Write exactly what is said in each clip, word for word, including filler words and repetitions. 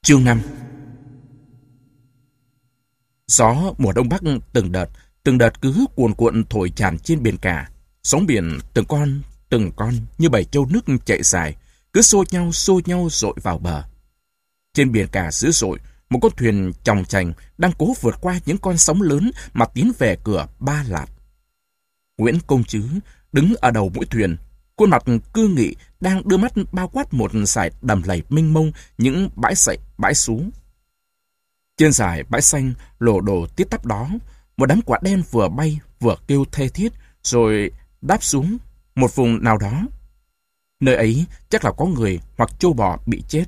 Chương năm. Gió mùa đông bắc từng đợt, từng đợt cứ cuồn cuộn thổi tràn trên biển cả. Sóng biển từng con, từng con như bầy trâu nước chạy dài, cứ xô nhau xô nhau dội vào bờ. Trên biển cả dữ dội, một con thuyền chòng chành đang cố vượt qua những con sóng lớn mà tiến về cửa Ba Lạt. Nguyễn Công Trứ đứng ở đầu mũi thuyền, khuôn mặt cương nghị đang đưa mắt bao quát một dải đầm lầy mênh mông những bãi sậy, bãi xú. Trên dải bãi xanh lổ đổ tít tắp đó, một đám quả đen vừa bay vừa kêu thê thiết rồi đáp xuống một vùng nào đó. Nơi ấy chắc là có người hoặc trâu bò bị chết.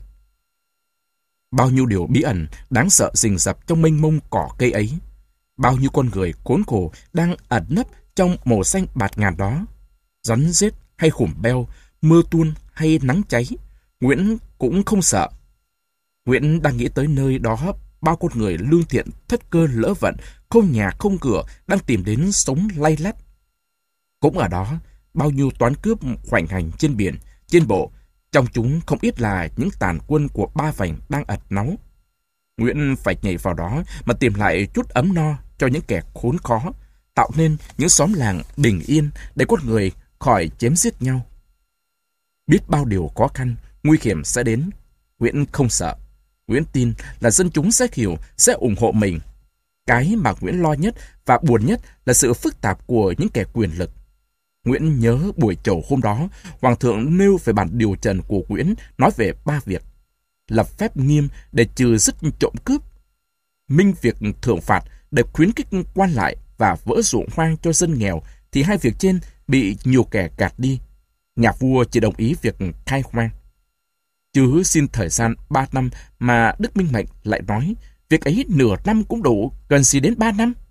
Bao nhiêu điều bí ẩn đáng sợ rình rập trong mênh mông cỏ cây ấy. Bao nhiêu con người khốn khổ đang ẩn nấp trong màu xanh bạt ngàn đó. Rắn rết hay khủng beo, mưa tuôn hay nắng cháy, Nguyễn cũng không sợ. Nguyễn đang nghĩ tới nơi đó bao con người lương thiện thất cơ lỡ vận, không nhà không cửa đang tìm đến sống lay lắt. Cũng ở đó, bao nhiêu toán cướp khoảnh hành trên biển, trên bộ, trong chúng không ít là những tàn quân của Ba Vành đang ẩn náu. Nguyễn phải nhảy vào đó mà tìm lại chút ấm no cho những kẻ khốn khó, tạo nên những xóm làng bình yên để con người khỏi chém giết nhau. Biết bao điều khó khăn, nguy hiểm sẽ đến, Nguyễn không sợ. Nguyễn tin là dân chúng sẽ hiểu, sẽ ủng hộ mình. Cái mà Nguyễn lo nhất và buồn nhất là sự phức tạp của những kẻ quyền lực. Nguyễn nhớ buổi chầu hôm đó, Hoàng thượng nêu về bản điều trần của Nguyễn nói về ba việc: lập phép nghiêm để trừ dứt trộm cướp, minh việc thưởng phạt để khuyến khích quan lại và vỡ ruộng hoang cho dân nghèo, thì hai việc trên bị nhiều kẻ gạt đi. Nhà vua chỉ đồng ý việc khai hoang. Chứ xin thời gian ba năm mà Đức Minh Mệnh lại nói việc ấy nửa năm cũng đủ, cần gì đến ba năm.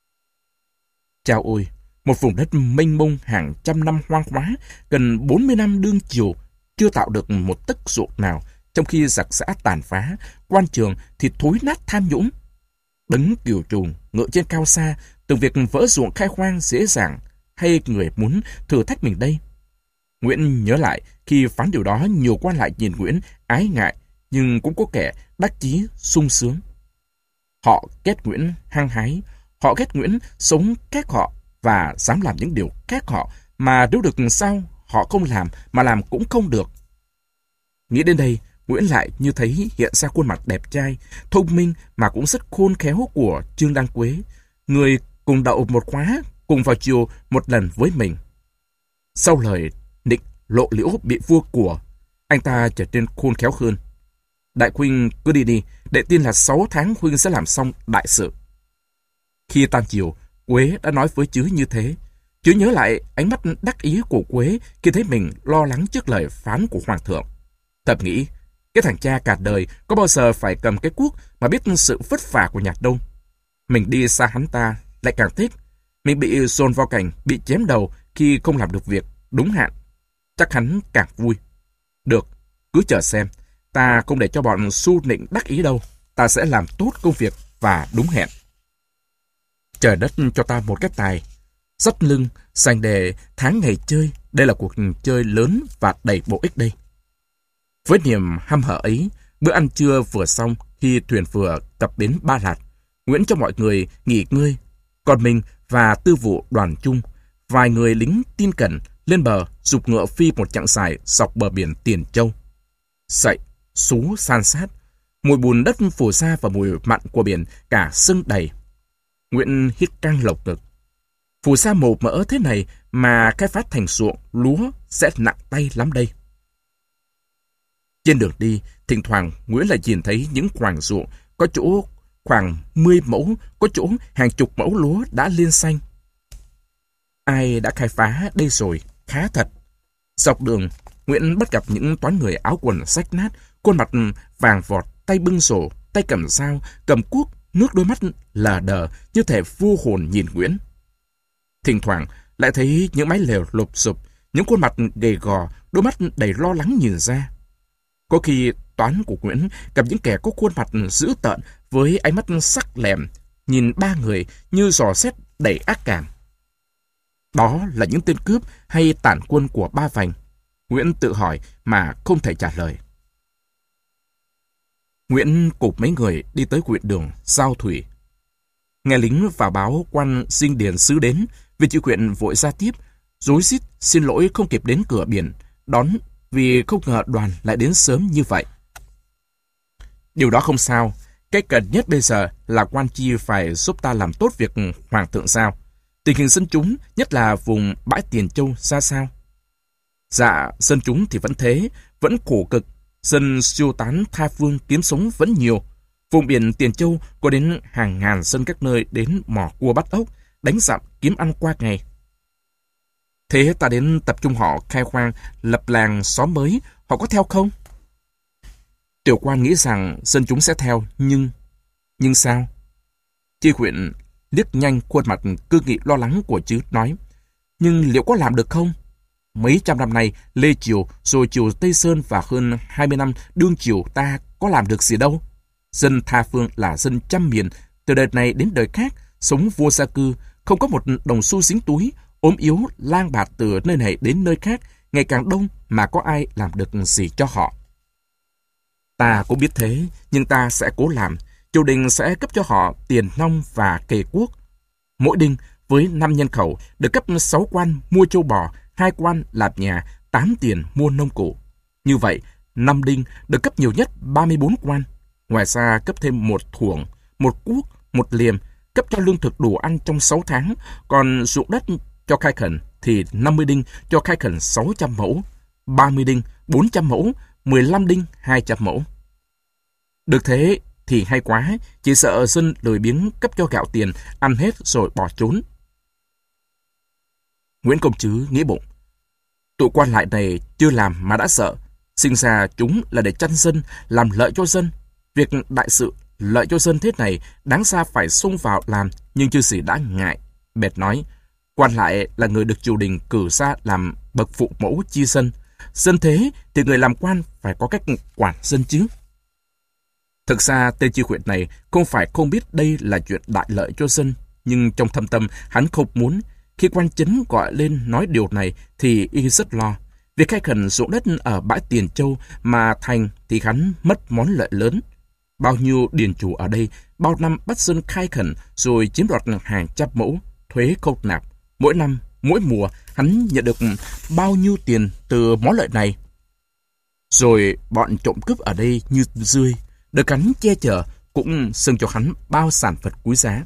Chao ôi, một vùng đất mênh mông hàng trăm năm hoang hóa, gần bốn mươi năm đương triều, chưa tạo được một tấc ruộng nào, trong khi giặc giã tàn phá, quan trường thì thối nát tham nhũng. Đấng kiều trùng ngựa trên cao xa, từ việc vỡ ruộng khai hoang dễ dàng, hay người muốn thử thách mình đây? Nguyễn nhớ lại khi phán điều đó, nhiều quan lại nhìn Nguyễn ái ngại, nhưng cũng có kẻ đắc chí sung sướng. Họ ghét Nguyễn hăng hái, họ ghét Nguyễn sống khác họ và dám làm những điều khác họ, mà nếu được sao họ không làm, mà làm cũng không được. Nghĩ đến đây, Nguyễn lại như thấy hiện ra khuôn mặt đẹp trai, thông minh mà cũng rất khôn khéo của Trương Đăng Quế, người cùng đậu một khóa, cùng vào chiều một lần với mình. Sau lời nịnh lộ liễu bị vua của, anh ta trở nên khôn khéo hơn. Đại huynh cứ đi đi, đệ tin là sáu tháng huynh sẽ làm xong đại sự. Khi tan chiều, Quế đã nói với Trứ như thế. Trứ nhớ lại ánh mắt đắc ý của Quế khi thấy mình lo lắng trước lời phán của Hoàng thượng. Thầm nghĩ, cái thằng cha cả đời có bao giờ phải cầm cái cuốc mà biết sự vất vả của nhạc đâu. Mình đi xa hắn ta lại càng thích. Mình bị dồn vào cảnh bị chém đầu khi không làm được việc đúng hạn, chắc hắn càng vui. Được, cứ chờ xem. Ta không để cho bọn su nịnh đắc ý đâu. Ta sẽ làm tốt công việc và đúng hẹn. Trời đất cho ta một cái tài dắt lưng dành để tháng ngày chơi. Đây là cuộc chơi lớn và đầy bổ ích đây. Với niềm hăm hở ấy, bữa ăn trưa vừa xong, khi thuyền vừa cập bến Ba Lạt, Nguyễn cho mọi người nghỉ ngơi. Còn mình và tư vụ đoàn chung, vài người lính tin cẩn, lên bờ giục ngựa phi một chặng dài dọc bờ biển Tiền Châu. Sậy, xú san sát, mùi bùn đất phù sa và mùi mặn của biển cả sưng đầy. Nguyễn hít căng lồng ngực. Phù sa màu mỡ thế này mà khai phát thành ruộng lúa sẽ nặng tay lắm đây. Trên đường đi, thỉnh thoảng Nguyễn lại nhìn thấy những khoảnh ruộng, có chỗ khoảng mười mẫu, có chỗ hàng chục mẫu lúa đã lên xanh. Ai đã khai phá đây rồi, khá thật. Dọc đường, Nguyễn bắt gặp những toán người áo quần rách nát, khuôn mặt vàng vọt, tay bưng rổ, tay cầm dao, cầm cuốc, nước đôi mắt lờ đờ như thể vô hồn nhìn Nguyễn. Thỉnh thoảng lại thấy những mái lều lụp xụp, những khuôn mặt gầy gò, đôi mắt đầy lo lắng nhìn ra. Có khi toán của Nguyễn gặp những kẻ có khuôn mặt dữ tợn với ánh mắt sắc lẹm, nhìn ba người như dò xét đầy ác cảm. Đó là những tên cướp hay tản quân của Ba Vành? Nguyễn tự hỏi mà không thể trả lời. Nguyễn cục mấy người đi tới huyện đường Giao Thủy. Nghe lính vào báo quan Dinh Điền sứ đến, viên tri huyện vội ra tiếp, rối rít xin lỗi không kịp đến cửa biển đón vì không ngờ đoàn lại đến sớm như vậy. Điều đó không sao, cái cần nhất bây giờ là quan chi phải giúp ta làm tốt việc hoàng thượng giao. Tình hình dân chúng, nhất là vùng bãi Tiền Châu ra sao? Dạ, dân chúng thì vẫn thế, vẫn khổ cực, dân siêu tán tha phương kiếm sống vẫn nhiều. Vùng biển Tiền Châu có đến hàng ngàn dân các nơi đến mò cua bắt ốc, đánh giặc kiếm ăn qua ngày. Thế ta đến tập trung họ khai hoang, lập làng xóm mới, họ có theo không? Tiểu quan nghĩ rằng dân chúng sẽ theo, nhưng... Nhưng sao? Tri huyện liếc nhanh khuôn mặt cư nghị lo lắng của Trứ nói, nhưng liệu có làm được không? Mấy trăm năm nay, Lê Triều, rồi Triều Tây Sơn và hơn hai mươi năm đương triều ta có làm được gì đâu. Dân tha phương là dân trăm miền, từ đời này đến đời khác, sống vô gia cư, không có một đồng xu dính túi, ốm yếu, lang bạt từ nơi này đến nơi khác, ngày càng đông mà có ai làm được gì cho họ. Ta cũng biết thế, nhưng ta sẽ cố làm. Triều đình sẽ cấp cho họ tiền nong và kề quốc. Mỗi đinh với năm nhân khẩu được cấp sáu quan mua châu bò, hai quan làm nhà, tám tiền mua nông cụ. Như vậy, năm đinh được cấp nhiều nhất ba mươi bốn quan. Ngoài ra cấp thêm một thuổng, một cuốc, một liềm, cấp cho lương thực đủ ăn trong sáu tháng, còn ruộng đất cho khai khẩn thì năm mươi đinh cho khai khẩn sáu trăm mẫu, ba mươi đinh bốn trăm mẫu, mười lăm đinh hai trăm mẫu. Được thế thì hay quá, chỉ sợ dân lười biếng cấp cho gạo tiền, ăn hết rồi bỏ trốn. Nguyễn Công Trứ nghĩ bụng, tụi quan lại này chưa làm mà đã sợ, sinh ra chúng là để chăn dân, làm lợi cho dân. Việc đại sự lợi cho dân thế này đáng ra phải xông vào làm, nhưng chưa gì đã ngại. Bèt nói, quan lại là người được triều đình cử ra làm bậc phụ mẫu chi dân. Dân thế thì người làm quan phải có cách quản dân chứ. Thực ra tên tri huyện này không phải không biết đây là chuyện đại lợi cho dân, nhưng trong thâm tâm hắn không muốn. Khi quan chấn gọi lên nói điều này thì y rất lo. Việc khai khẩn ruộng đất ở bãi Tiền Châu mà thành thì hắn mất món lợi lớn. Bao nhiêu điền chủ ở đây bao năm bắt dân khai khẩn rồi chiếm đoạt hàng trăm mẫu, thuế không nạp. Mỗi năm, mỗi mùa hắn nhận được bao nhiêu tiền từ món lợi này. Rồi bọn trộm cướp ở đây như rươi, được hắn che chở cũng xưng cho hắn bao sản vật quý giá.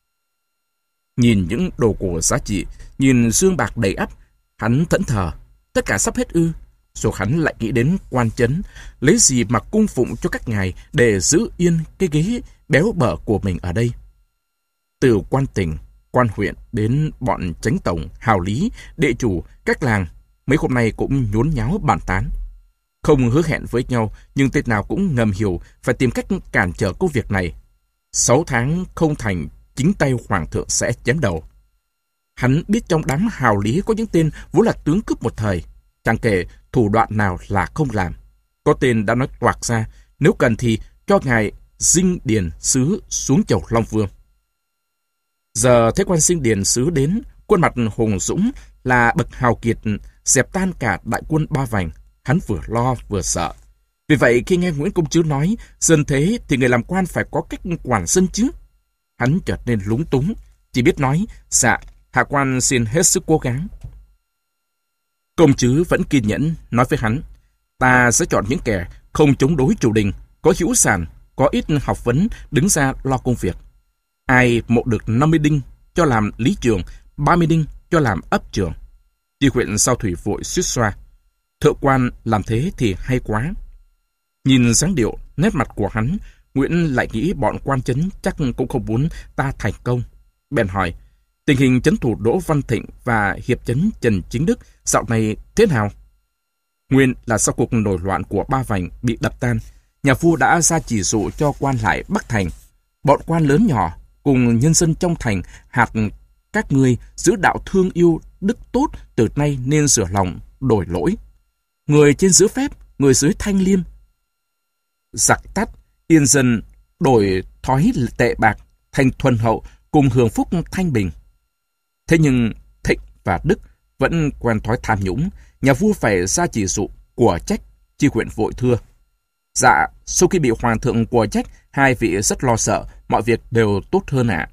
Nhìn những đồ cổ giá trị, nhìn dương bạc đầy ắp, hắn thẫn thờ, tất cả sắp hết ư. Rồi hắn lại nghĩ đến quan chấn, lấy gì mà cung phụng cho các ngài để giữ yên cái ghế béo bở của mình ở đây. Từ quan tỉnh, quan huyện đến bọn chánh tổng, hào lý, đệ chủ, các làng, mấy hôm nay cũng nhốn nháo bàn tán. Không hứa hẹn với nhau, nhưng tên nào cũng ngầm hiểu phải tìm cách cản trở công việc này. Sáu tháng không thành, chính tay hoàng thượng sẽ chém đầu. Hắn biết trong đám hào lý có những tên vốn là tướng cướp một thời, chẳng kể thủ đoạn nào là không làm. Có tên đã nói toạc ra, nếu cần thì cho ngài Dinh Điền sứ xuống chầu Long Vương. Giờ thấy quan Dinh Điền sứ đến, khuôn mặt hùng dũng là bậc hào kiệt, dẹp tan cả đại quân Ba Vành. Hắn vừa lo vừa sợ. Vì vậy khi nghe Nguyễn Công Trứ nói dân thế thì người làm quan phải có cách quản dân chứ. Hắn trở nên lúng túng, chỉ biết nói dạ, hạ quan xin hết sức cố gắng. Công Trứ vẫn kiên nhẫn nói với hắn, ta sẽ chọn những kẻ không chống đối triều đình, có hữu sản, có ít học vấn, đứng ra lo công việc. Ai mộ được năm mươi đinh cho làm lý trường, ba mươi đinh cho làm ấp trường. Tri huyện Giao Thủy vội suýt xoa, thượng quan làm thế thì hay quá. Nhìn dáng điệu, nét mặt của hắn, Nguyễn lại nghĩ bọn quan chấn chắc cũng không muốn ta thành công. Bèn hỏi, tình hình trấn thủ Đỗ Văn Thịnh và hiệp trấn Trần Chính Đức dạo này thế nào? Nguyên là sau cuộc nổi loạn của Ba Vành bị đập tan, nhà vua đã ra chỉ dụ cho quan lại Bắc Thành. Bọn quan lớn nhỏ cùng nhân dân trong thành hạt các ngươi giữ đạo thương yêu đức tốt, từ nay nên sửa lòng đổi lỗi. Người trên giữ phép, người dưới thanh liêm. Giặc tắt, yên dân đổi thói tệ bạc, thành thuần hậu, cùng hưởng phúc thanh bình. Thế nhưng Thịnh và Đức vẫn quen thói tham nhũng, nhà vua phải ra chỉ dụ của trách. Tri huyện vội thưa, Dạ, sau khi bị hoàng thượng của trách, hai vị rất lo sợ, mọi việc đều tốt hơn ạ.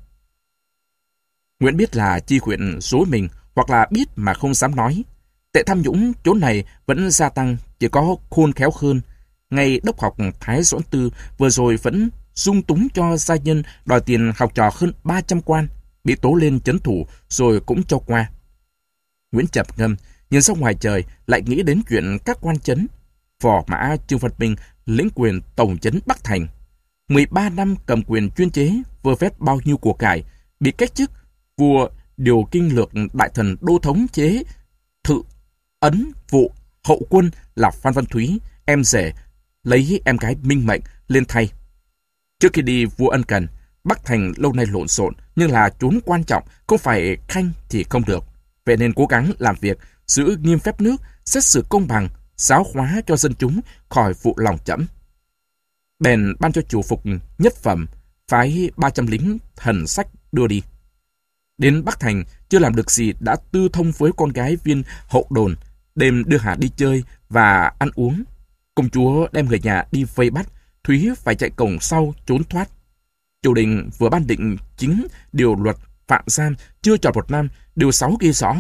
Nguyễn biết là Chi huyện dối mình, hoặc là biết mà không dám nói. Tệ tham nhũng chỗ này vẫn gia tăng, chỉ có khôn khéo hơn. Ngay đốc học Thái Doãn Tư vừa rồi vẫn dung túng cho gia nhân đòi tiền học trò hơn ba trăm quan, bị tố lên trấn thủ rồi cũng cho qua. Nguyễn chập ngâm, nhìn ra ngoài trời lại nghĩ đến chuyện các quan trấn. Phò mã Trương Văn Minh lĩnh quyền tổng trấn Bắc Thành. mười ba năm cầm quyền chuyên chế, vơ vét bao nhiêu của cải, bị cách chức. Vua điều kinh lược đại thần đô thống chế thự ấn vụ hậu quân là Phan Văn Thúy, em rể, lấy em gái Minh Mệnh lên thay. Trước khi đi, vua ân cần, Bắc Thành lâu nay lộn xộn, nhưng là chốn quan trọng, không phải khanh thì không được. Vậy nên cố gắng làm việc, giữ nghiêm phép nước, xét xử công bằng, giáo hóa cho dân chúng khỏi phụ lòng trẫm. Bèn ban cho chủ phục nhất phẩm, phái ba trăm lính thần sách đưa đi. Đến Bắc Thành, chưa làm được gì đã tư thông với con gái viên hậu đồn, đêm đưa Hà đi chơi và ăn uống. Công chúa đem người nhà đi vây bắt, Thúy phải chạy cổng sau trốn thoát. Triều đình vừa ban định chính điều luật phạm giam chưa tròn một năm, điều sáu ghi rõ.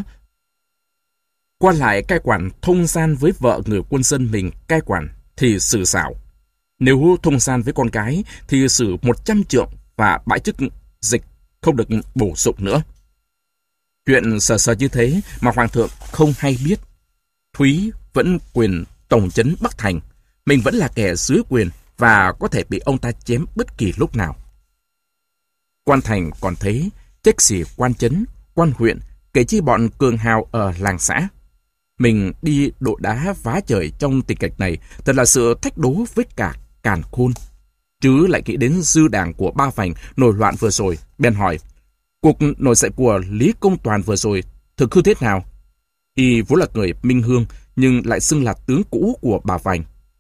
Qua lại cai quản thông gian với vợ người quân dân mình cai quản thì xử xảo. Nếu thông gian với con gái thì xử một trăm trượng và bãi chức dịch, không được bổ sung nữa. Chuyện sờ sờ như thế mà hoàng thượng không hay biết. Thúy vẫn quyền tổng trấn Bắc Thành, mình vẫn là kẻ dưới quyền và có thể bị ông ta chém bất kỳ lúc nào. Quan thành còn thế, trách xỉ quan trấn, quan huyện, kể chi bọn cường hào ở làng xã. Mình đi độ đá vá trời trong tình cảnh này thật là sự thách đố với cả càn khôn. Chứ lại nghĩ đến dư đảng của Ba Vành nổi loạn vừa rồi, bèn hỏi, cuộc nổi dậy của Lý Công Toàn vừa rồi thực hư thế nào? Y vốn là người Minh Hương, nhưng lại xưng là tướng cũ của Bà Vành.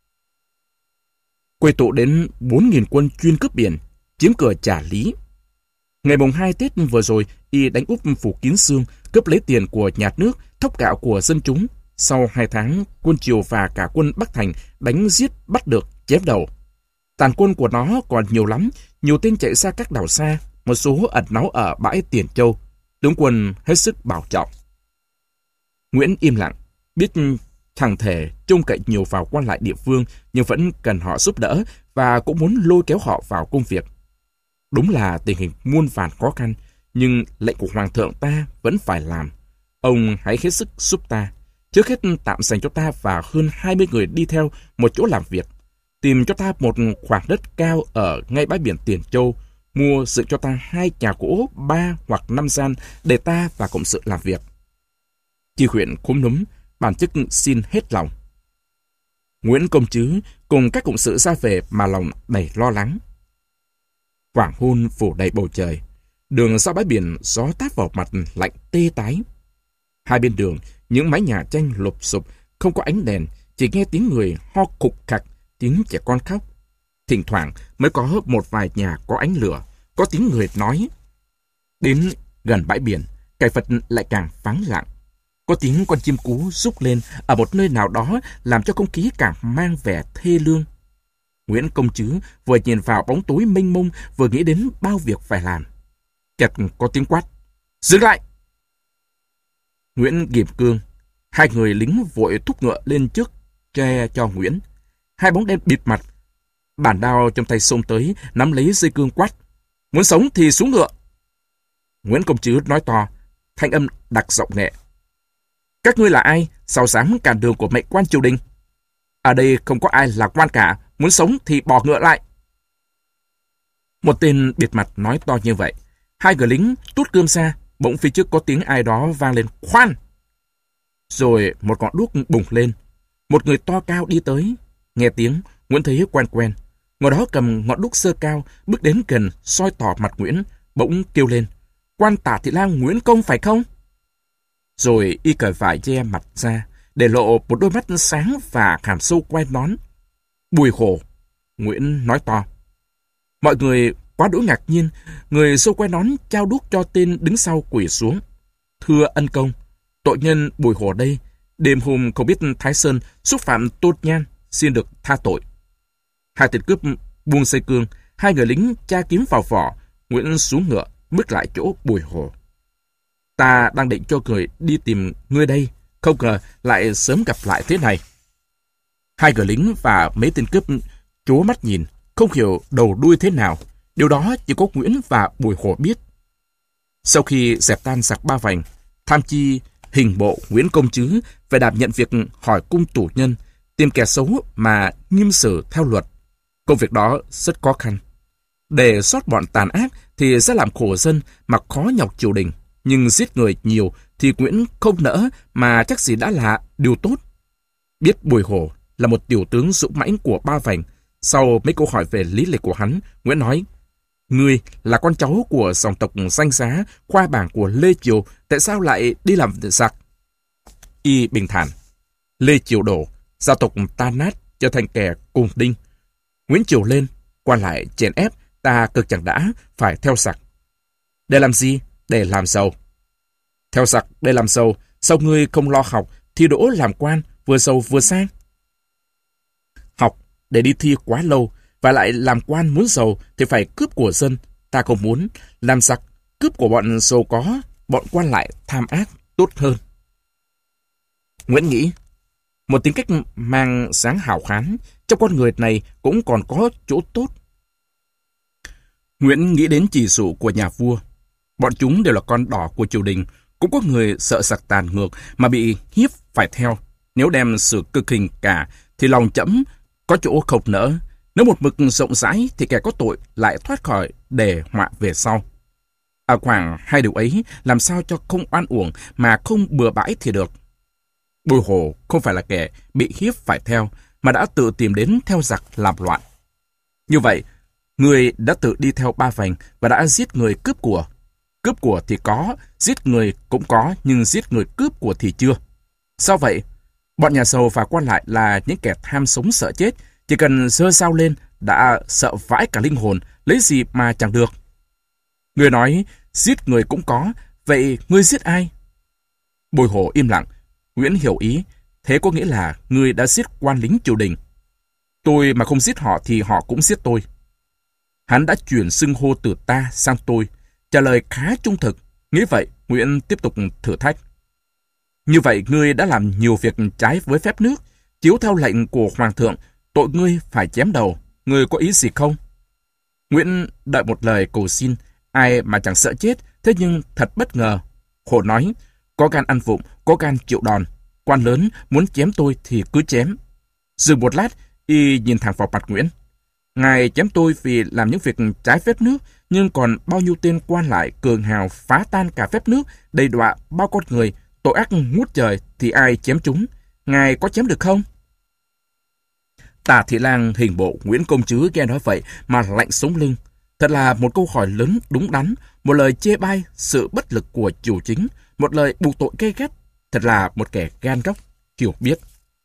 Quây tụ đến bốn nghìn quân chuyên cướp biển, chiếm cửa Trà Lý. Ngày mùng hai Tết vừa rồi, Y đánh úp Phủ Kiến Xương, cướp lấy tiền của nhà nước, thóc gạo của dân chúng. Sau hai tháng, quân Triều và cả quân Bắc Thành đánh giết bắt được, chém đầu. Tàn quân của nó còn nhiều lắm, nhiều tên chạy ra các đảo xa, một số ẩn náu ở bãi Tiền Châu. Tướng quân hết sức bảo trọng. Nguyễn im lặng, biết chẳng thể trông cậy nhiều vào quan lại địa phương, nhưng vẫn cần họ giúp đỡ và cũng muốn lôi kéo họ vào công việc. Đúng là tình hình muôn vàn khó khăn, nhưng lệnh của hoàng thượng ta vẫn phải làm. Ông hãy hết sức giúp ta. Trước hết tạm dành cho ta và hơn hai mươi người đi theo một chỗ làm việc. Tìm cho ta một khoảng đất cao ở ngay bãi biển Tiền Châu, mua dựng cho ta hai nhà gỗ ba hoặc năm gian để ta và cộng sự làm việc. Chi huyện khúm núm, bản chức xin hết lòng. Nguyễn Công Trứ cùng các cộng sự ra về mà lòng đầy lo lắng. Hoàng hôn phủ đầy bầu trời, đường ra bãi biển gió táp vào mặt lạnh tê tái. Hai bên đường, những mái nhà tranh lụp xụp, không có ánh đèn, chỉ nghe tiếng người ho khục khặc, tiếng trẻ con khóc. Thỉnh thoảng mới có một vài nhà có ánh lửa, có tiếng người nói. Đến gần bãi biển, cảnh vật lại càng vắng lặng. Có tiếng con chim cú rúc lên ở một nơi nào đó làm cho không khí càng mang vẻ thê lương. Nguyễn Công Trứ vừa nhìn vào bóng tối mênh mông, vừa nghĩ đến bao việc phải làm. Chợt có tiếng quát, dừng lại! Nguyễn ghim cương, hai người lính vội thúc ngựa lên trước, che cho Nguyễn. Hai bóng đen bịt mặt, bản đao trong tay xông tới, nắm lấy dây cương quát, muốn sống thì xuống ngựa. Nguyễn Công Trứ nói to, thanh âm đặc giọng nhẹ, các ngươi là ai, sao dám cản đường của mệnh quan triều đình? Ở đây không có ai là quan cả, muốn sống thì bỏ ngựa lại. Một tên bịt mặt nói to như vậy. Hai người lính tút cương ra, bỗng phía trước có tiếng ai đó vang lên, khoan! Rồi một ngọn đuốc bùng lên. Một người to cao đi tới. Nghe tiếng, Nguyễn thấy quen quen. Người đó cầm ngọn đuốc sơ cao, bước đến gần, soi tỏ mặt Nguyễn, bỗng kêu lên, quan Tả Thị Lang Nguyễn Công phải không? Rồi y cởi vải che mặt ra, để lộ một đôi mắt sáng và hàm sâu quai nón. Bùi Hổ, Nguyễn nói to. Mọi người quá đỗi ngạc nhiên, người sâu quai nón trao đuốc cho tên đứng sau quỳ xuống. Thưa ân công, tội nhân Bùi Hổ đây, đêm hôm không biết Thái Sơn xúc phạm Tôn Nhan, xin được tha tội. Hai tên cướp buông dây cương, hai người lính tra kiếm vào vỏ. Nguyễn xuống ngựa, bước lại chỗ Bùi Hồ. Ta đang định cho người đi tìm ngươi đây, không ngờ lại sớm gặp lại thế này. Hai người lính và mấy tên cướp trố mắt nhìn, không hiểu đầu đuôi thế nào. Điều đó chỉ có Nguyễn và Bùi Hồ biết. Sau khi dẹp tan giặc Ba Vành, tham chi hình bộ Nguyễn Công Trứ phải đảm nhận việc hỏi cung tù nhân, tìm kẻ xấu mà nghiêm xử theo luật. Công việc đó rất khó khăn. Để sót bọn tàn ác thì sẽ làm khổ dân mà khó nhọc triều đình. Nhưng giết người nhiều thì Nguyễn không nỡ, mà chắc gì đã là điều tốt. Biết Bùi Hồ là một tiểu tướng dũng mãnh của Ba Vành, sau mấy câu hỏi về lý lịch của hắn, Nguyễn nói: Ngươi là con cháu của dòng tộc danh giá, khoa bảng của Lê Triều, tại sao lại đi làm giặc? Y bình thản: Lê Triều đổ, gia tộc tan nát, trở thành kẻ cùng đinh. Nguyễn Triều lên, quan lại chèn ép, ta cực chẳng đã phải theo giặc. Để làm gì? Để làm giàu. Theo giặc để làm giàu, sao ngươi không lo học, thi đỗ làm quan, vừa giàu vừa sang? Học để đi thi quá lâu, và lại làm quan muốn giàu thì phải cướp của dân, ta không muốn. Làm giặc, cướp của bọn giàu có, bọn quan lại tham ác tốt hơn. Nguyễn nghĩ, một tính cách mang sáng hào khán, trong con người này cũng còn có chỗ tốt. Nguyễn nghĩ đến chỉ dụ của nhà vua. Bọn chúng đều là con đỏ của triều đình, cũng có người sợ giặc tàn ngược mà bị hiếp phải theo. Nếu đem xử cực hình cả, thì lòng trẫm có chỗ không nỡ. Nếu một mực rộng rãi thì kẻ có tội lại thoát khỏi để họa về sau. À khoảng hai điều ấy làm sao cho không oan uổng mà không bừa bãi thì được. Bùi Hồ không phải là kẻ bị hiếp phải theo, mà đã tự tìm đến theo giặc làm loạn. Như vậy, người đã tự đi theo Ba Vành và đã giết người cướp của. Cướp của thì có, giết người cũng có, nhưng giết người cướp của thì chưa. Sao vậy? Bọn nhà giàu và quan lại là những kẻ tham sống sợ chết, chỉ cần giơ dao lên đã sợ vãi cả linh hồn, lấy gì mà chẳng được. Người nói giết người cũng có, vậy ngươi giết ai? Bùi Hồ im lặng. Nguyễn hiểu ý, thế có nghĩa là ngươi đã giết quan lính triều đình. Tôi mà không giết họ thì họ cũng giết tôi. Hắn đã chuyển xưng hô từ ta sang tôi, trả lời khá trung thực. Nghĩ vậy, Nguyễn tiếp tục thử thách. Như vậy ngươi đã làm nhiều việc trái với phép nước, chiếu theo lệnh của hoàng thượng, tội ngươi phải chém đầu. Ngươi có ý gì không? Nguyễn đợi một lời cầu xin, ai mà chẳng sợ chết, thế nhưng thật bất ngờ. Hồ nói, có gan ăn vụng, có gan chịu đòn. Quan lớn muốn chém tôi thì cứ chém. Dừng một lát, y nhìn thẳng vào mặt Nguyễn. Ngài chém tôi vì làm những việc trái phép nước, nhưng còn bao nhiêu tên quan lại cường hào phá tan cả phép nước, đầy đọa bao con người, tội ác ngút trời thì ai chém chúng? Ngài có chém được không? Tả Thị Lang hình bộ Nguyễn Công Trứ nghe nói vậy mà lạnh sống lưng. Thật là một câu hỏi lớn đúng đắn, một lời chê bai sự bất lực của triều chính, một lời buộc tội gay gắt. Thật là một kẻ gan góc, hiểu biết.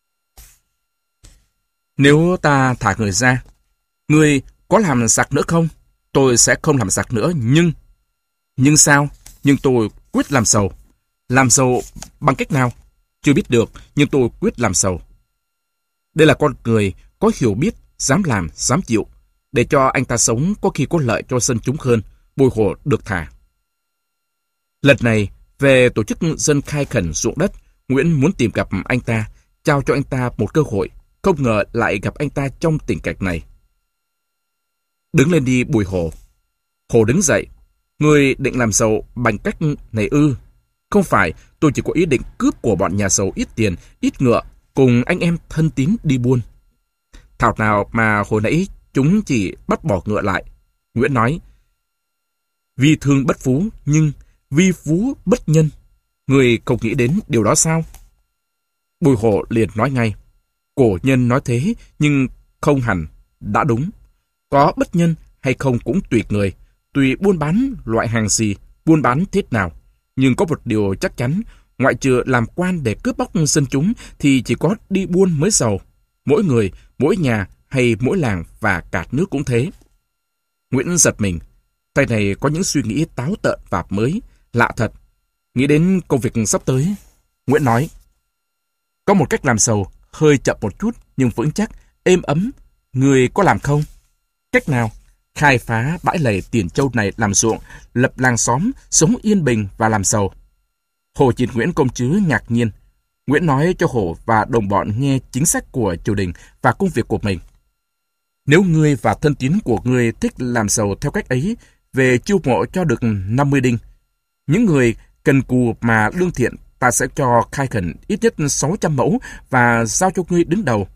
Nếu ta thả người ra, ngươi có làm giặc nữa không? Tôi sẽ không làm giặc nữa, nhưng... Nhưng sao? Nhưng tôi quyết làm giàu. Làm giàu bằng cách nào? Chưa biết được, nhưng tôi quyết làm giàu. Đây là con người có hiểu biết, dám làm, dám chịu. Để cho anh ta sống có khi có lợi cho dân chúng hơn, Bùi Hồ được thả. Lần này, về tổ chức dân khai khẩn ruộng đất, Nguyễn muốn tìm gặp anh ta, trao cho anh ta một cơ hội. Không ngờ lại gặp anh ta trong tình cảnh này. Đứng lên đi Bùi Hồ. Hồ đứng dậy. Ngươi định làm giàu bằng cách này ư? Không phải, tôi chỉ có ý định cướp của bọn nhà giàu ít tiền, ít ngựa, cùng anh em thân tín đi buôn. Thảo nào mà hồi nãy chúng chỉ bắt bỏ ngựa lại. Nguyễn nói, vi thương bất phú, nhưng vi phú bất nhân. Người không nghĩ đến điều đó sao? Bùi Hồ liền nói ngay, cổ nhân nói thế, nhưng không hẳn đã đúng. Có bất nhân hay không cũng tùy người, tùy buôn bán loại hàng gì, buôn bán thế nào. Nhưng có một điều chắc chắn, ngoại trừ làm quan để cướp bóc dân chúng thì chỉ có đi buôn mới giàu. Mỗi người, mỗi nhà hay mỗi làng và cả nước cũng thế. Nguyễn giật mình. Tay này có những suy nghĩ táo tợn và mới, lạ thật. Nghĩ đến công việc sắp tới, Nguyễn nói, có một cách làm giàu hơi chậm một chút nhưng vững chắc, êm ấm, Ngươi có làm không? Cách nào? Khai phá bãi lầy tiền châu này làm ruộng, lập làng xóm, sống yên bình và làm giàu. Hồ nhìn Nguyễn Công Trứ ngạc nhiên. Nguyễn nói cho Hồ và đồng bọn nghe chính sách của triều đình và công việc của mình. Nếu ngươi và thân tín của ngươi thích làm giàu theo cách ấy, về chiêu mộ cho được năm mươi đinh. Những người cần cù mà lương thiện, ta sẽ cho khai khẩn ít nhất sáu trăm mẫu và giao cho ngươi đứng đầu.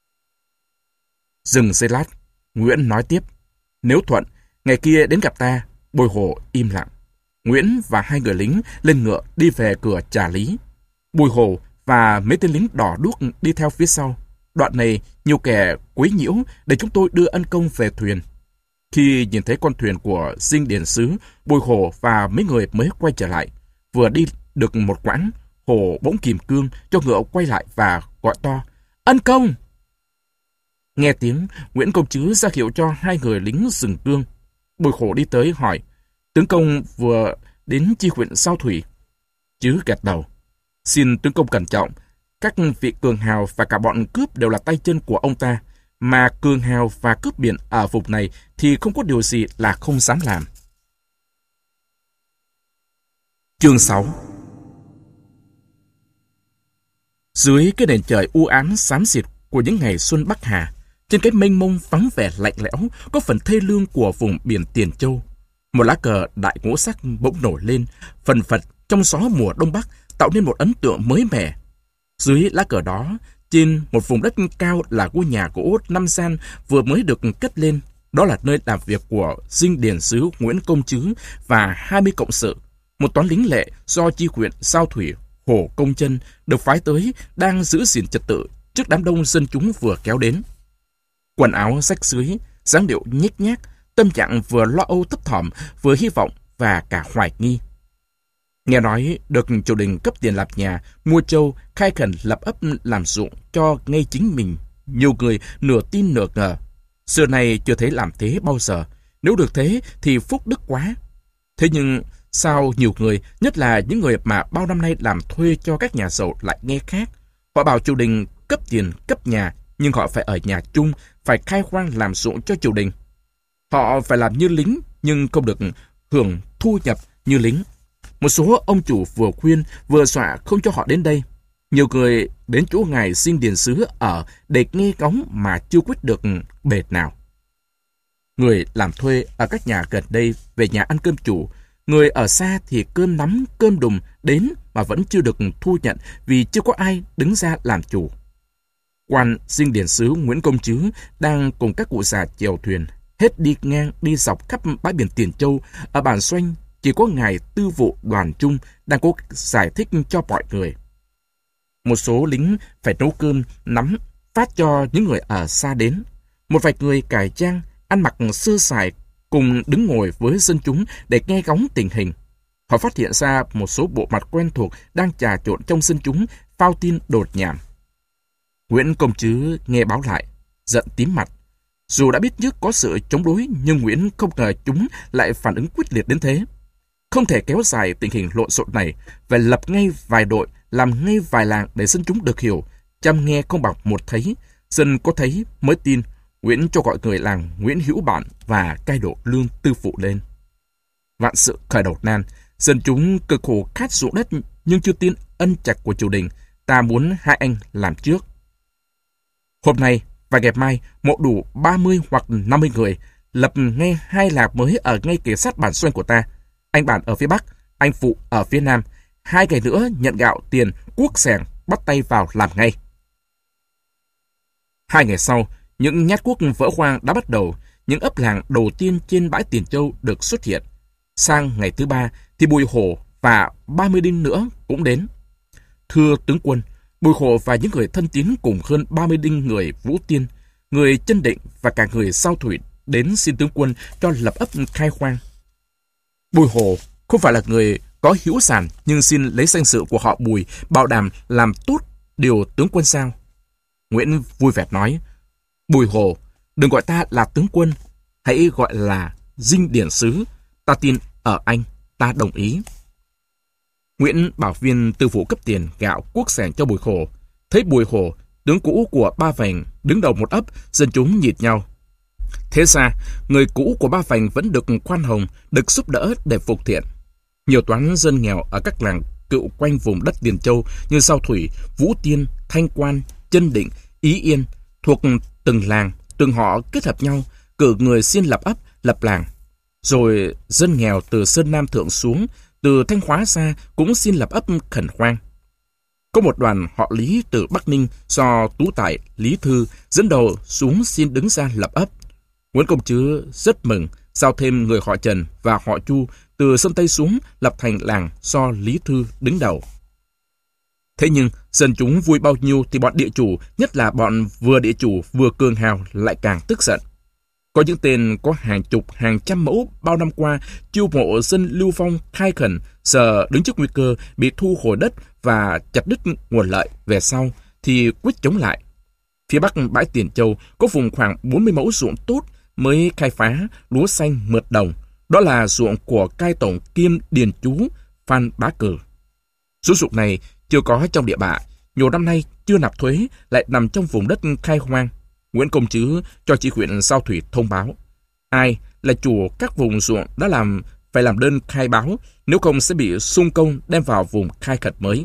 Dừng giây lát, Nguyễn nói tiếp. Nếu thuận, ngày kia đến gặp ta. Bồi Hồ im lặng. Nguyễn và hai người lính lên ngựa đi về cửa Trà Lý. Bùi Hồ và mấy tên lính đỏ đuốc đi theo phía sau. Đoạn này nhiều kẻ quấy nhiễu để chúng tôi đưa ân công về thuyền. Khi nhìn thấy con thuyền của Dinh Điền Sứ, Bùi Hồ và mấy người mới quay trở lại. Vừa đi được một quãng, Hồ bỗng kìm cương cho ngựa quay lại và gọi to. Ân công! Nghe tiếng, Nguyễn Công Trứ ra hiệu cho hai người lính dừng cương. Bùi Hồ đi tới hỏi. Tướng công vừa đến chi huyện Sao Thủy. Trứ gật đầu. Xin tướng công cẩn trọng. Các vị cường hào và cả bọn cướp đều là tay chân của ông ta. Mà cường hào và cướp biển ở vùng này thì không có điều gì là không dám làm. Chương sáu. Dưới cái nền trời u ám xám xịt của những ngày xuân Bắc Hà, trên cái mênh mông vắng vẻ lạnh lẽo có phần thê lương của vùng biển Tiền Châu, một lá cờ đại ngũ sắc bỗng nổi lên, phần phật trong gió mùa Đông Bắc, tạo nên một ấn tượng mới mẻ. Dưới lá cờ đó, trên một vùng đất cao là ngôi nhà gỗ năm gian vừa mới được cất lên. Đó là nơi làm việc của Dinh Điền Sứ Nguyễn Công Trứ và hai mươi cộng sự. Một toán lính lệ do chi huyện Sao Thủy, Hồ Công Chân được phái tới đang giữ gìn trật tự trước đám đông dân chúng vừa kéo đến. Quần áo rách rưới, dáng điệu nhếch nhác, tâm trạng vừa lo âu thấp thỏm, vừa hy vọng và cả hoài nghi. Nghe nói được triều đình cấp tiền làm nhà, mua trâu, khai khẩn lập ấp làm ruộng cho ngay chính mình. Nhiều người nửa tin nửa ngờ. Xưa này chưa thấy làm thế bao giờ. Nếu được thế thì phúc đức quá. Thế nhưng sao nhiều người, nhất là những người mà bao năm nay làm thuê cho các nhà giàu lại nghe khác. Họ bảo triều đình cấp tiền, cấp nhà, nhưng họ phải ở nhà chung, phải khai hoang làm ruộng cho triều đình. Họ phải làm như lính, nhưng không được hưởng thu nhập như lính. Một số ông chủ vừa khuyên, vừa dọa không cho họ đến đây. Nhiều người đến chỗ ngài Dinh Điền Sứ ở để nghe ngóng mà chưa quyết được bệt nào. Người làm thuê ở các nhà gần đây về nhà ăn cơm chủ. Người ở xa thì cơm nắm, cơm đùng đến mà vẫn chưa được thu nhận vì chưa có ai đứng ra làm chủ. Quan Dinh Điền Sứ Nguyễn Công Trứ đang cùng các cụ già chèo thuyền, hết đi ngang đi dọc khắp bãi biển Tiền Châu. Ở bản Xoanh chỉ có ngài tư vụ Đoàn Trung đang cố giải thích cho mọi người. Một số lính phải nấu cơm, nắm, phát cho những người ở xa đến. Một vài người cải trang, ăn mặc sơ sài cùng đứng ngồi với dân chúng để nghe ngóng tình hình. Họ phát hiện ra một số bộ mặt quen thuộc đang trà trộn trong dân chúng, phao tin đột nhảm. Nguyễn Công Trứ nghe báo lại, giận tím mặt. Dù đã biết trước có sự chống đối, nhưng Nguyễn không ngờ chúng lại phản ứng quyết liệt đến thế. Không thể kéo dài tình hình lộn xộn này, phải lập ngay vài đội, làm ngay vài làng để dân chúng được hiểu. Chăm nghe không bằng một thấy, dân có thấy mới tin. Nguyễn cho gọi người làng Nguyễn Hữu Bản và cai độ Lương Tư Phụ lên. Vạn sự khởi đầu nan, dân chúng cực khổ khát ruộng đất nhưng chưa tin ân trạch của triều đình. Ta muốn hai anh làm trước. Hôm nay và ngày mai mộ đủ ba mươi hoặc năm mươi người, lập ngay hai làng mới ở ngay kề sát bản Xoanh của ta. Anh Bản ở phía Bắc, anh Phụ ở phía Nam. Hai ngày nữa nhận gạo, tiền, cuốc xẻng, bắt tay vào làm ngay. Hai ngày sau, những nhát cuốc vỡ hoang đã bắt đầu. Những ấp làng đầu tiên trên bãi Tiền Châu được xuất hiện. Sang ngày thứ ba thì Bùi Hổ và ba mươi đinh nữa cũng đến. Thưa tướng quân, Bùi Hổ và những người thân tín cùng hơn ba mươi đinh người Vũ Tiên, người Chân Định và cả người Sao Thủy đến xin tướng quân cho lập ấp khai hoang. Bùi Hổ không phải là người có hữu sản, nhưng xin lấy danh dự của họ Bùi bảo đảm làm tốt điều tướng quân sao. Nguyễn vui vẻ nói, Bùi Hổ, đừng gọi ta là tướng quân, hãy gọi là Dinh Điển Sứ. Ta tin ở anh, ta đồng ý. Nguyễn bảo viên tư vụ cấp tiền, gạo, cuốc xẻng cho Bùi Hổ. Thấy Bùi Hổ tướng cũ của Ba Vành đứng đầu một ấp, dân chúng nhìn nhau. Thế ra, người cũ của Ba Vành vẫn được khoan hồng, được giúp đỡ để phục thiện. Nhiều toán dân nghèo ở các làng cựu quanh vùng đất Tiền Châu như Sao Thủy, Vũ Tiên, Thanh Quan, Chân Định, Ý Yên, thuộc từng làng, từng họ kết hợp nhau, cử người xin lập ấp, lập làng. Rồi dân nghèo từ Sơn Nam Thượng xuống, từ Thanh Hóa ra cũng xin lập ấp khẩn hoang. Có một đoàn họ Lý từ Bắc Ninh do Tú Tài, Lý Thư dẫn đầu xuống xin đứng ra lập ấp. Nguyễn Công Trứ rất mừng, giao thêm người họ Trần và họ Chu từ Sơn Tây xuống lập thành làng do Lý Thư đứng đầu. Thế nhưng, dân chúng vui bao nhiêu thì bọn địa chủ, nhất là bọn vừa địa chủ vừa cường hào lại càng tức giận. Có những tên có hàng chục, hàng trăm mẫu bao năm qua chiêu mộ dân lưu vong khai khẩn, giờ đứng trước nguy cơ bị thu hồi đất và chặt đứt nguồn lợi về sau thì quyết chống lại. Phía bắc bãi Tiền Châu có vùng khoảng bốn mươi mẫu ruộng tốt mới khai phá, lúa xanh mượt đồng. Đó là ruộng của cai tổng kiêm điền chú Phan Bá Cử. Số ruộng này chưa có trong địa bạ, nhiều năm nay chưa nạp thuế, lại nằm trong vùng đất khai hoang. Nguyễn Công Trứ cho chi huyện Sao Thủy thông báo, ai là chủ các vùng ruộng đã làm phải làm đơn khai báo, nếu không sẽ bị xung công đem vào vùng khai khẩn mới.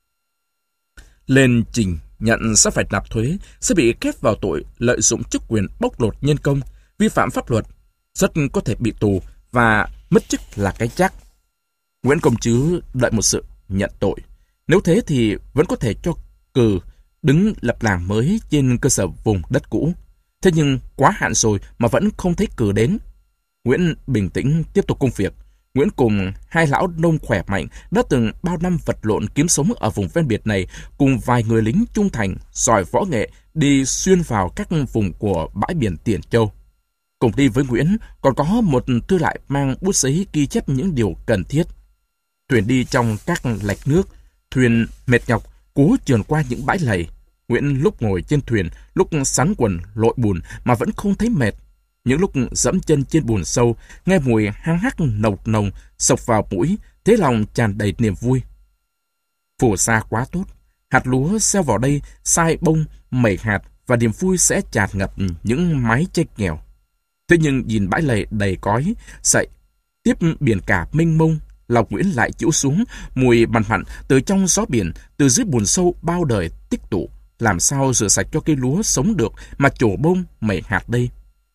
Lên trình nhận sẽ phải nạp thuế, sẽ bị kết vào tội lợi dụng chức quyền bóc lột nhân công, vi phạm pháp luật, rất có thể bị tù và mất chức là cái chắc. Nguyễn Công Trứ đợi một sự nhận tội. Nếu thế thì vẫn có thể cho cử đứng lập làng mới trên cơ sở vùng đất cũ. Thế nhưng quá hạn rồi mà vẫn không thấy cử đến. Nguyễn bình tĩnh tiếp tục công việc. Nguyễn cùng hai lão nông khỏe mạnh đã từng bao năm vật lộn kiếm sống ở vùng ven biển này, cùng vài người lính trung thành, giỏi võ nghệ đi xuyên vào các vùng của bãi biển Tiền Châu. Cùng đi với Nguyễn còn có một thư lại mang bút giấy ghi chép những điều cần thiết. Thuyền đi trong các lạch nước, thuyền mệt nhọc cố trườn qua những bãi lầy. Nguyễn lúc ngồi trên thuyền, lúc sắn quần lội bùn mà vẫn không thấy mệt. Những lúc dẫm chân trên bùn sâu, nghe mùi hăng hắc nồng nồng xộc vào mũi, thế lòng tràn đầy niềm vui. Phù sa quá tốt, hạt lúa gieo vào đây sai bông mẩy hạt và niềm vui sẽ tràn ngập những mái tranh nghèo. Thế nhưng nhìn bãi lầy đầy cói, sậy, tiếp biển cả mênh mông, lòng Nguyễn lại chịu xuống, mùi mặn mặn từ trong gió biển, từ dưới bùn sâu bao đời tích tụ, làm sao rửa sạch cho cây lúa sống được mà trổ bông mẩy hạt đây.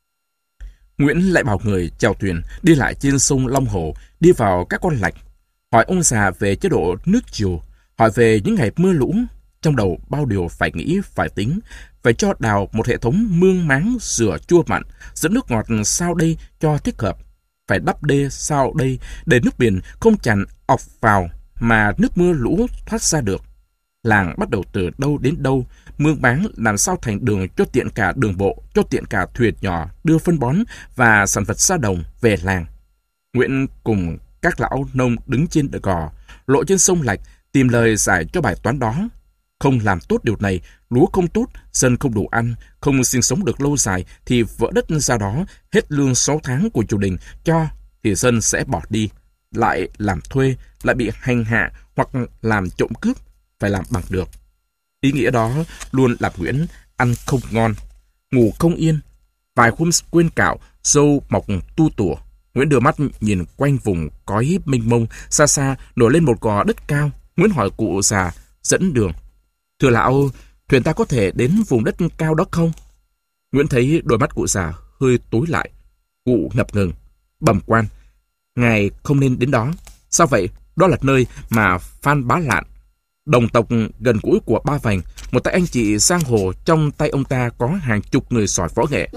Nguyễn lại bảo người chèo thuyền đi lại trên sông Long Hồ, đi vào các con lạch, hỏi ông già về chế độ nước triều, hỏi về những ngày mưa lũ. Trong đầu bao điều phải nghĩ, phải tính, phải cho đào một hệ thống mương máng rửa chua mặn, dẫn nước ngọt sao đây cho thích hợp, phải đắp đê sao đây để nước biển không tràn ọc vào mà nước mưa lũ thoát ra được. Làng bắt đầu từ đâu đến đâu, mương máng làm sao thành đường cho tiện cả đường bộ, cho tiện cả thuyền nhỏ đưa phân bón và sản vật ra đồng về làng. Nguyễn cùng các lão nông đứng trên đờ gò, lộ trên sông Lạch tìm lời giải cho bài toán đó. Không làm tốt điều này, lúa không tốt, dân không đủ ăn, không sinh sống được lâu dài thì vỡ đất ra đó, hết lương sáu tháng của triều đình cho thì dân sẽ bỏ đi, lại làm thuê, lại bị hành hạ hoặc làm trộm cướp, phải làm bằng được. Ý nghĩa đó luôn làm Nguyễn ăn không ngon, ngủ không yên. Vài hôm quên cạo, râu mọc tu tủa. Nguyễn đưa mắt nhìn quanh vùng cói mênh mông, xa xa nổi lên một gò đất cao. Nguyễn hỏi cụ già dẫn đường: "Thưa lão, thuyền ta có thể đến vùng đất cao đó không?" Nguyễn thấy đôi mắt cụ già hơi tối lại. Cụ ngập ngừng: "Bẩm quan, ngài không nên đến đó." "Sao vậy?" "Đó là nơi mà Phan Bá Lạn, đồng tộc gần gũi của Ba Vành, một tay anh chị giang hồ, trong tay ông ta có hàng chục người giỏi võ nghệ."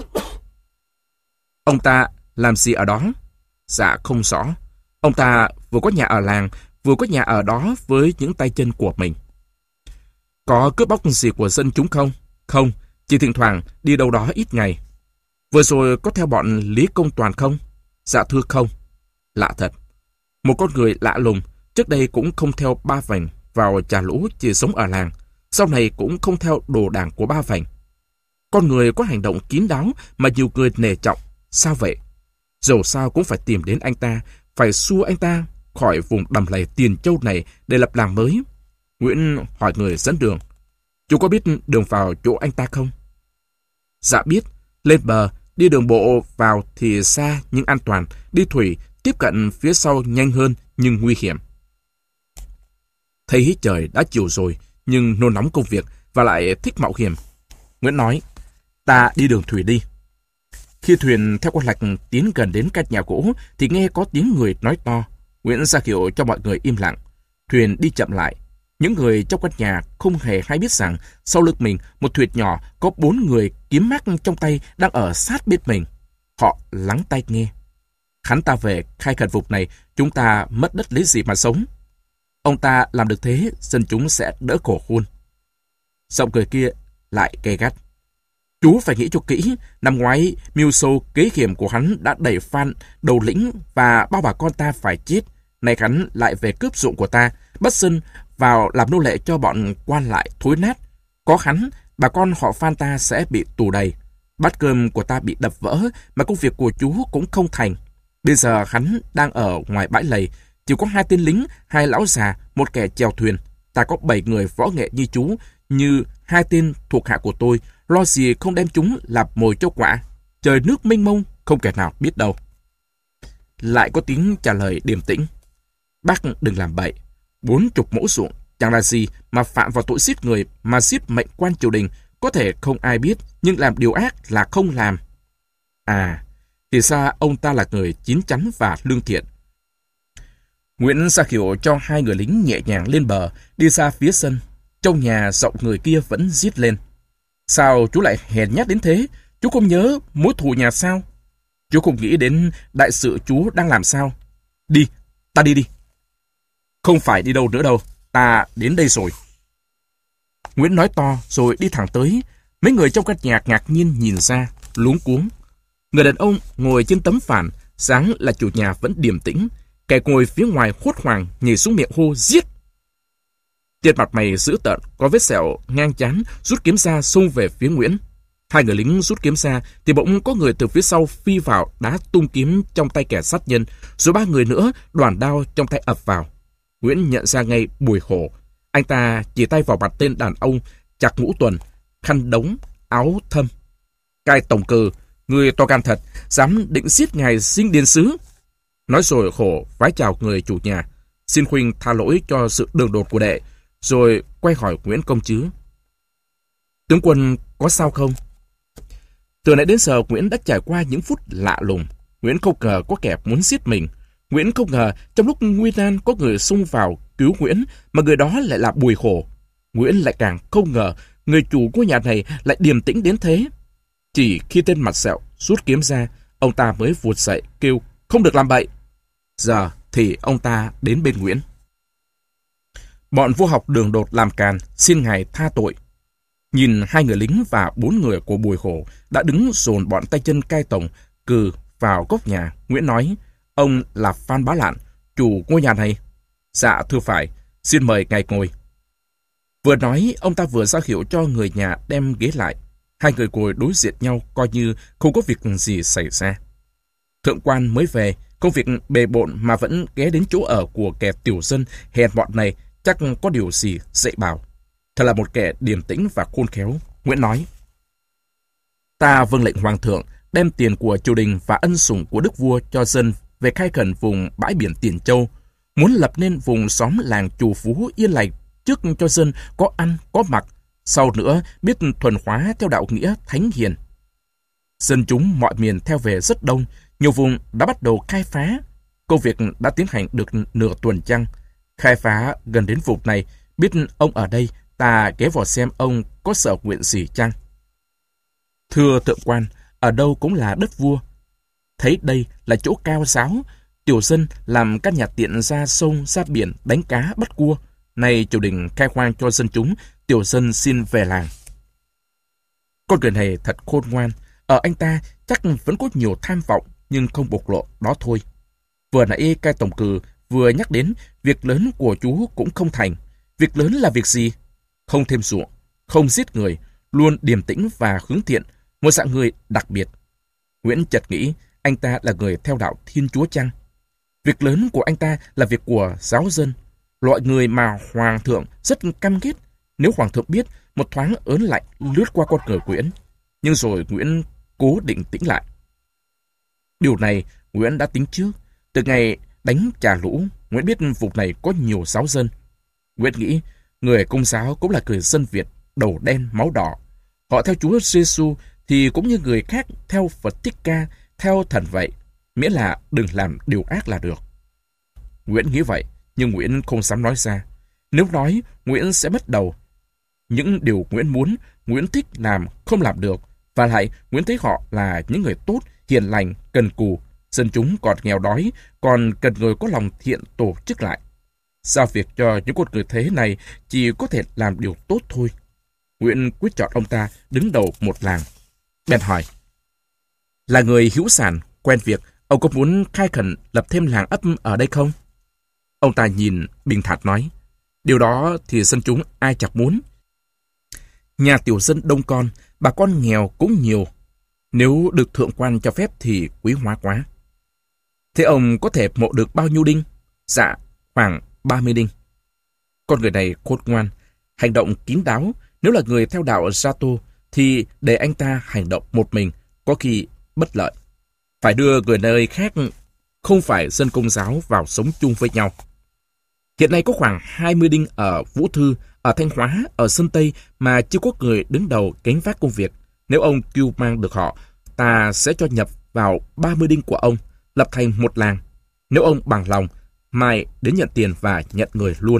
"Ông ta làm gì ở đó?" "Dạ không rõ. Ông ta vừa có nhà ở làng, vừa có nhà ở đó với những tay chân của mình." "Có cướp bóc gì của dân chúng không?" "Không, chỉ thỉnh thoảng đi đâu đó ít ngày." "Vừa rồi có theo bọn Lý Công Toàn không?" "Dạ thưa không." Lạ thật. Một con người lạ lùng, trước đây cũng không theo Ba Vành vào trà lũ, chỉ sống ở làng, sau này cũng không theo đồ đảng của Ba Vành. Con người có hành động kín đáo mà nhiều người nể trọng. Sao vậy? Dẫu sao cũng phải tìm đến anh ta, phải xua anh ta khỏi vùng đầm lầy Tiền Châu này để lập làng mới. Nguyễn hỏi người dẫn đường: Chú có biết đường vào chỗ anh ta không? Dạ biết. Lên bờ, đi đường bộ vào thì xa nhưng an toàn. Đi thủy, tiếp cận phía sau nhanh hơn nhưng nguy hiểm. Thấy trời đã chiều rồi, nhưng nôn nóng công việc và lại thích mạo hiểm. Nguyễn nói, ta đi đường thủy đi. Khi thuyền theo con lạch tiến gần đến căn nhà gỗ thì nghe có tiếng người nói to. Nguyễn ra hiệu cho mọi người im lặng. Thuyền đi chậm lại. Những người trong căn nhà không hề hay biết rằng sau lưng mình một thuyền nhỏ có bốn người kiếm mác trong tay đang ở sát bên mình. Họ lắng tai nghe. Hắn ta về khai khẩn vùng này, chúng ta mất đất lấy gì mà sống. Ông ta làm được thế, dân chúng sẽ đỡ khổ hơn. Giọng cười kia lại gay gắt. Chú phải nghĩ cho kỹ, năm ngoái mưu sâu kế hiểm của hắn đã đẩy Phan đầu lĩnh và bao bà con ta phải chết. Nay hắn lại về cướp ruộng của ta, bắt dân vào làm nô lệ cho bọn quan lại thối nát. Có hắn, bà con họ Phan ta sẽ bị tù đầy. Bát cơm của ta bị đập vỡ, mà công việc của chú cũng không thành. Bây giờ hắn đang ở ngoài bãi lầy, chỉ có hai tên lính, hai lão già, một kẻ chèo thuyền. Ta có bảy người võ nghệ như chú, như hai tên thuộc hạ của tôi, lo gì không đem chúng làm mồi cho quả. Trời nước mênh mông, không kẻ nào biết đâu. Lại có tiếng trả lời điềm tĩnh. Bác đừng làm bậy. Bốn chục mẫu ruộng chẳng là gì mà phạm vào tội giết người, mà giết mệnh quan triều đình. Có thể không ai biết, nhưng làm điều ác là không làm. À, thì ra ông ta là người chín chắn và lương thiện. Nguyễn ra hiệu cho hai người lính nhẹ nhàng lên bờ, đi ra phía sân. Trong nhà giọng người kia vẫn giết lên. Sao chú lại hèn nhát đến thế? Chú không nhớ mối thù nhà sao? Chú không nghĩ đến đại sự chú đang làm sao? Đi, ta đi đi. Không phải đi đâu nữa đâu, ta đến đây rồi. Nguyễn nói to rồi đi thẳng tới. Mấy người trong căn nhà ngạc nhiên nhìn ra, luống cuống. Người đàn ông ngồi trên tấm phản, sáng là chủ nhà vẫn điềm tĩnh. Kẻ ngồi phía ngoài hốt hoảng nhảy xuống miệng hô giết. Trên mặt mày dữ tợn, có vết sẹo ngang trán, rút kiếm ra xông về phía Nguyễn. Hai người lính rút kiếm ra thì bỗng có người từ phía sau phi vào đá tung kiếm trong tay kẻ sát nhân, rồi ba người nữa đoản đao trong tay ập vào. Nguyễn nhận ra ngay Bùi Hổ. Anh ta chỉ tay vào mặt tên đàn ông chạc ngũ tuần, khăn đống, áo thâm. Cai tổng cờ, người to gan thật, dám định giết ngài Dinh Điền Sứ. Nói rồi Hổ vái chào người chủ nhà, xin huynh tha lỗi cho sự đường đột của đệ, rồi quay hỏi Nguyễn công chứ. Tướng quân có sao không? Từ nãy đến giờ Nguyễn đã trải qua những phút lạ lùng. Nguyễn không ngờ có kẻ muốn giết mình. Nguyễn không ngờ trong lúc nguy nan có người xông vào cứu Nguyễn, mà người đó lại là Bùi Hổ. Nguyễn lại càng không ngờ người chủ ngôi nhà này lại điềm tĩnh đến thế. Chỉ khi tên mặt sẹo rút kiếm ra, ông ta mới vụt dậy kêu không được làm bậy. Giờ thì ông ta đến bên Nguyễn. Bọn vô học đường đột làm càn, xin ngài tha tội. Nhìn hai người lính và bốn người của Bùi Hổ đã đứng dồn bọn tay chân cai tổng cừ vào góc nhà, Nguyễn nói, ông là Phan Bá Lạn, chủ ngôi nhà này. Dạ thưa phải, xin mời ngài ngồi. Vừa nói, ông ta vừa ra hiệu cho người nhà đem ghế lại. Hai người ngồi đối diện nhau coi như không có việc gì xảy ra. Thượng quan mới về, công việc bề bộn mà vẫn ghé đến chỗ ở của kẻ tiểu dân hèn mọn này, chắc có điều gì dạy bảo. Thật là một kẻ điềm tĩnh và khôn khéo. Nguyễn nói, ta vâng lệnh hoàng thượng đem tiền của triều đình và ân sủng của đức vua cho dân về khai khẩn vùng bãi biển Tiền Châu, muốn lập nên vùng xóm làng trù phú yên lành, trước cho dân có ăn có mặc, sau nữa biết thuần hóa theo đạo nghĩa thánh hiền. Dân chúng mọi miền theo về rất đông, nhiều vùng đã bắt đầu khai phá. Công việc đã tiến hành được nửa tuần trăng. Khai phá gần đến vùng này, biết ông ở đây, ta ghé vào xem ông có sở nguyện gì chăng? Thưa thượng quan, ở đâu cũng là đất vua. Thấy đây là chỗ cao giáo, tiểu dân làm các nhà tiện ra sông, ra biển, đánh cá, bắt cua. Nay triều đình khai hoang cho dân chúng, tiểu dân xin về làng. Con người này thật khôn ngoan. Ở anh ta chắc vẫn có nhiều tham vọng, nhưng không bộc lộ đó thôi. Vừa nãy cai tổng cử vừa nhắc đến việc lớn của chú cũng không thành. Việc lớn là việc gì? Không thêm ruộng, không giết người, luôn điềm tĩnh và hướng thiện, một dạng người đặc biệt. Nguyễn chợt nghĩ anh ta là người theo đạo Thiên Chúa chăng? Việc lớn của anh ta là việc của giáo dân, loại người mà hoàng thượng rất căm ghét. Nếu hoàng thượng biết, một thoáng ớn lạnh lướt qua con người Nguyễn. Nhưng rồi Nguyễn cố định tĩnh lại. Điều này Nguyễn đã tính trước. Từ ngày đánh Trà Lũ, Nguyễn biết vùng này có nhiều giáo dân. Nguyễn nghĩ người Công giáo cũng là người dân Việt, đầu đen máu đỏ. Họ theo Chúa Giêsu thì cũng như người khác theo Phật Thích Ca, theo thần vậy, miễn là đừng làm điều ác là được. Nguyễn nghĩ vậy, nhưng Nguyễn không dám nói ra. Nếu nói, Nguyễn sẽ mất đầu. Những điều Nguyễn muốn, Nguyễn thích làm không làm được, và lại Nguyễn thấy họ là những người tốt, hiền lành, cần cù, dân chúng còn nghèo đói, còn cần người có lòng thiện tổ chức lại. Giao việc cho những con người thế này chỉ có thể làm điều tốt thôi. Nguyễn quyết chọn ông ta đứng đầu một làng. Bèn hỏi, là người hữu sản, quen việc, ông có muốn khai khẩn lập thêm làng ấp ở đây không? Ông ta nhìn bình thản nói, điều đó thì dân chúng ai chẳng muốn. Nhà tiểu dân đông con, bà con nghèo cũng nhiều. Nếu được thượng quan cho phép thì quý hóa quá. Thế ông có thể mộ được bao nhiêu đinh? Dạ, khoảng ba mươi đinh. Con người này khôn ngoan, hành động kín đáo. Nếu là người theo đạo Gia-tô thì để anh ta hành động một mình có khi bất lợi. Phải đưa người nơi khác không phải dân Công giáo vào sống chung với nhau. Hiện nay có khoảng hai mươi đinh ở Vũ Thư, ở Thanh Hóa, ở Sơn Tây mà chưa có người đứng đầu gánh vác công việc. Nếu ông kêu mang được họ, ta sẽ cho nhập vào ba mươi đinh của ông, lập thành một làng. Nếu ông bằng lòng, mai đến nhận tiền và nhận người luôn.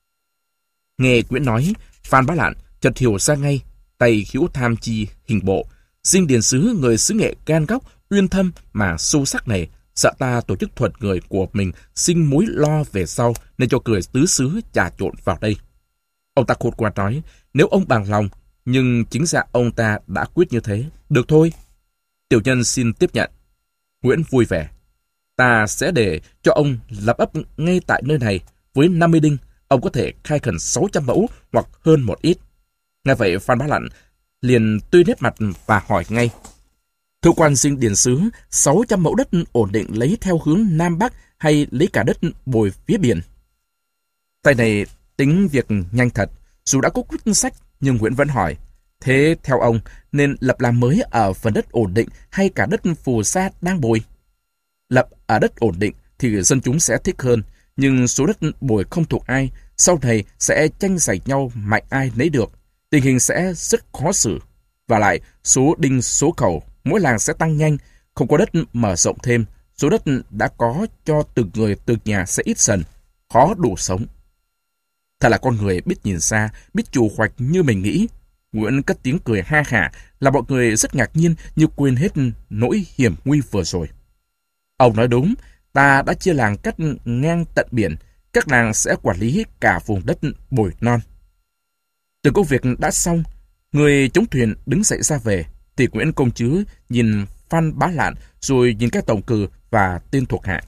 Nghe Nguyễn nói, Phan Bá Lạn chợt hiểu ra ngay, tay hữu tham chi hình bộ. Dinh điền sứ người xứ Nghệ gan góc, uyên thâm mà sâu sắc này, sợ ta tổ chức thuật người của mình sinh mối lo về sau, nên cho người tứ xứ trà trộn vào đây. Ông ta khôn ngoan nói, nếu ông bằng lòng, nhưng chính ra ông ta đã quyết như thế. Được thôi. Tiểu nhân xin tiếp nhận. Nguyễn vui vẻ. Ta sẽ để cho ông lập ấp ngay tại nơi này. Với năm mươi đinh, ông có thể khai khẩn sáu trăm mẫu hoặc hơn một ít. Nghe vậy Phan Bá Lạn liền tươi nét mặt và hỏi ngay. Thưa quan dinh điền sứ, sáu trăm mẫu đất ổn định lấy theo hướng Nam Bắc hay lấy cả đất bồi phía biển? Tay này tính việc nhanh thật. Dù đã có quyết sách, nhưng Nguyễn vẫn hỏi. Thế theo ông, nên lập làm mới ở phần đất ổn định hay cả đất phù sa đang bồi? Lập ở đất ổn định thì dân chúng sẽ thích hơn, nhưng số đất bồi không thuộc ai, sau này sẽ tranh giành nhau mạnh ai lấy được. Tình hình sẽ rất khó xử. Và lại, số đinh số khẩu, mỗi làng sẽ tăng nhanh, không có đất mở rộng thêm, số đất đã có cho từng người từng nhà sẽ ít dần, khó đủ sống. Thật là con người biết nhìn xa, biết chủ hoạch như mình nghĩ. Nguyễn cất tiếng cười ha hả, là mọi người rất ngạc nhiên như quên hết nỗi hiểm nguy vừa rồi. Ông nói đúng, ta đã chia làng cắt ngang tận biển, các làng sẽ quản lý cả vùng đất bồi non. Từ công việc đã xong, người chống thuyền đứng dậy ra về, thì Nguyễn Công Trứ nhìn Phan Bá Lạn rồi nhìn các tổng cử và tên thuộc hạ.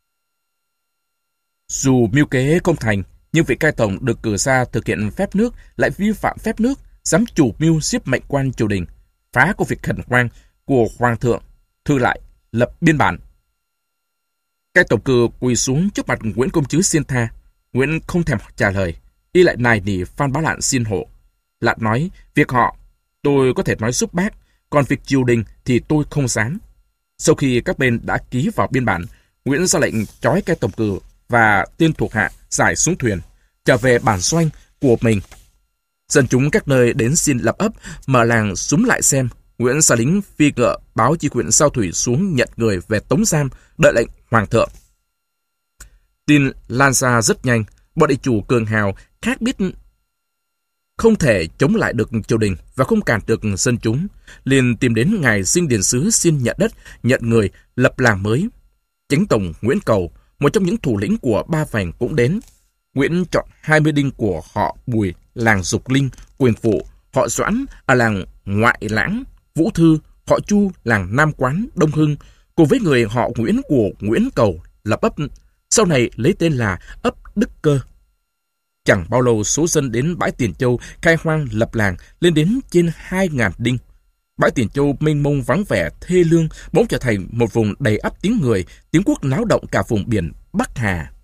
Dù mưu kế không thành, nhưng vị cai tổng được cử ra thực hiện phép nước lại vi phạm phép nước, dám chủ mưu giết mệnh quan triều đình, phá công việc khẩn hoang của hoàng thượng, thư lại lập biên bản. Cai tổng cử quỳ xuống trước mặt Nguyễn Công Trứ xin tha. Nguyễn không thèm trả lời, y lại nài nỉ Phan Bá Lạn xin hộ. Lạn nói, việc họ tôi có thể nói giúp bác, còn việc triều đình thì tôi không dám. Sau khi các bên đã ký vào biên bản, Nguyễn ra lệnh trói cai tổng cử và tên thuộc hạ giải xuống thuyền, trở về bản doanh của mình. Dân chúng các nơi đến xin lập ấp, mở làng súm lại xem. Nguyễn sai lính phi ngựa báo chi huyện sao thủy xuống nhận người về tống giam, đợi lệnh hoàng thượng. Tin lan ra rất nhanh, bọn địa chủ cường hào khác biết không thể chống lại được triều đình và không cản được dân chúng, liền tìm đến ngài dinh điền sứ xin nhận đất, nhận người, lập làng mới. Chánh tổng Nguyễn Cầu, một trong những thủ lĩnh của Ba Vành cũng đến. Nguyễn chọn hai mươi đinh của họ Bùi, làng Dục Linh, Quyền Phụ, họ Doãn ở làng Ngoại Lãng, Vũ Thư, họ Chu, làng Nam Quán, Đông Hưng, cùng với người họ Nguyễn của Nguyễn Cầu lập ấp, sau này lấy tên là ấp Đức Cơ. Chẳng bao lâu số dân đến bãi Tiền Châu khai hoang lập làng lên đến trên hai ngàn đinh. Bãi Tiền Châu mênh mông vắng vẻ thê lương bỗng trở thành một vùng đầy ắp tiếng người, tiếng quốc náo động cả vùng biển Bắc Hà.